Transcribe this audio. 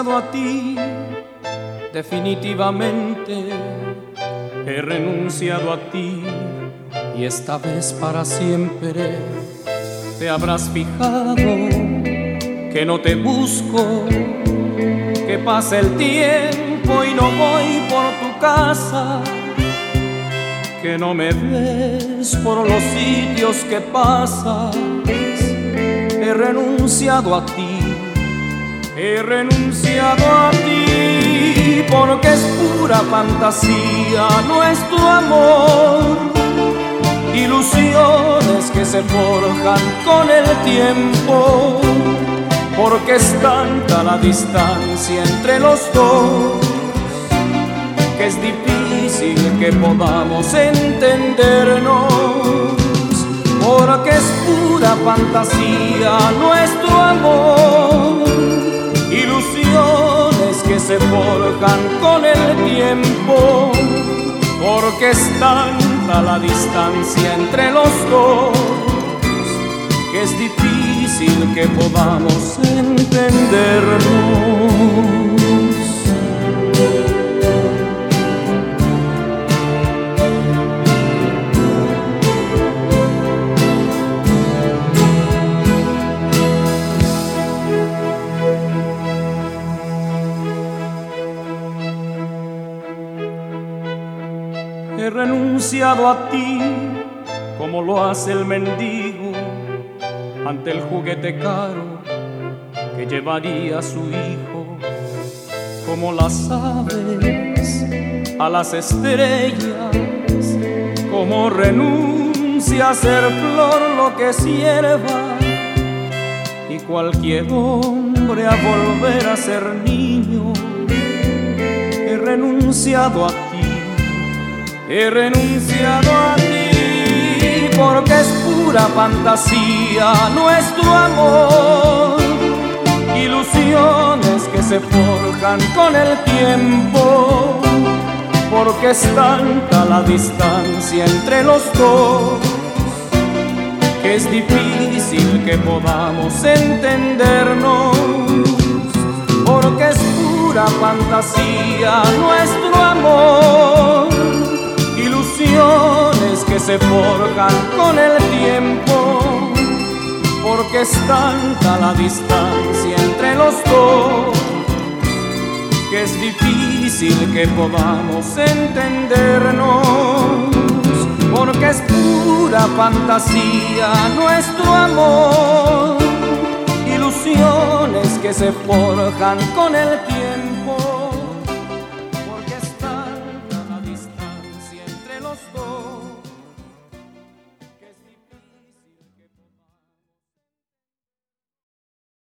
renunciado a ti, definitivamente he renunciado a ti, y esta vez para siempre. Te habrás fijado que no te busco, que pasa el tiempo y no voy por tu casa, que no me ves por los sitios que pasas. He renunciado a ti, he renunciado a ti, porque es pura fantasía nuestro amor, ilusiones que se forjan con el tiempo, porque es tanta la distancia entre los dos que es difícil que podamos entendernos, porque es pura fantasía nuestro amor, ilusiones que se forjan con el tiempo, porque es tanta la distancia entre los dos que es difícil que podamos entendernos. He renunciado a ti como lo hace el mendigo ante el juguete caro que llevaría a su hijo, como las aves a las estrellas, como renuncia a ser flor lo que es hierba, y cualquier hombre a volver a ser niño. He renunciado a ti, he renunciado a ti, porque es pura fantasía nuestro amor, ilusiones que se forjan con el tiempo, porque es tanta la distancia entre los dos que es difícil que podamos entendernos, porque es pura fantasía nuestro amor, ilusiones que se forjan con el tiempo, porque es tanta la distancia entre los dos que es difícil que podamos entendernos, porque es pura fantasía nuestro amor, ilusiones que se forjan con el tiempo,